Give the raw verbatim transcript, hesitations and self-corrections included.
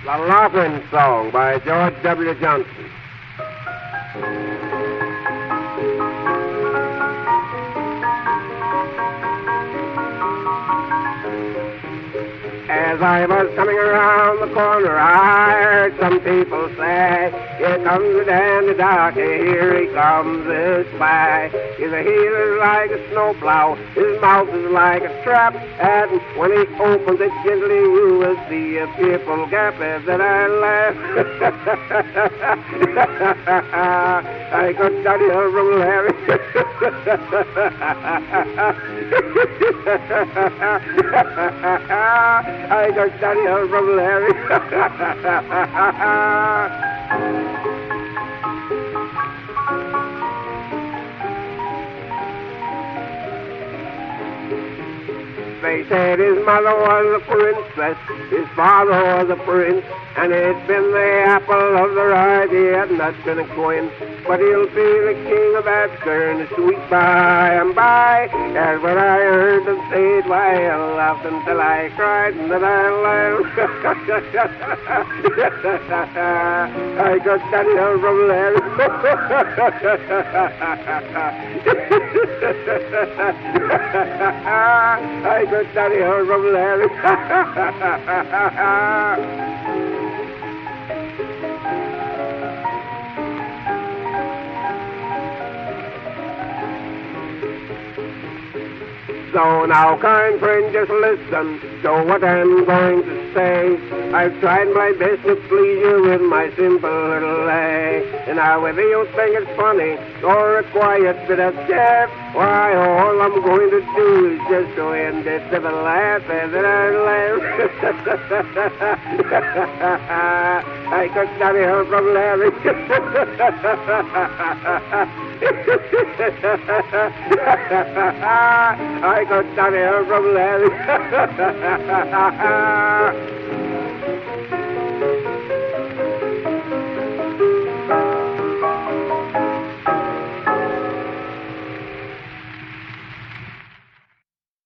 The Laughin' Song by George W. Johnson. As I was coming around the corner, I heard some people say, "Here comes the dandy darky, here he comes this way. His heel is like a snowplow, his mouth is like a trap, and when he opens it gently, you will see a fearful gap." As that I laugh, I got study from Larry. I got study from Larry. They said his mother was a princess, his father was a prince, and it's been the apple of their eye, he had not been a queen. But he'll be the king of Absern, sweet by and by. That's what I heard them say it, why I laughed until I cried, and then I laughed. I got that hill from Larry. I got that hill from Larry. So now, kind friend, just listen to what I'm going to say. I've tried my best to please you with my simple little lay. And now whether you think it's funny or a quiet bit of chaff, why, all I'm going to do is just to end it with a laugh, and then I laugh. I got that help from Larry. I got that help from Larry.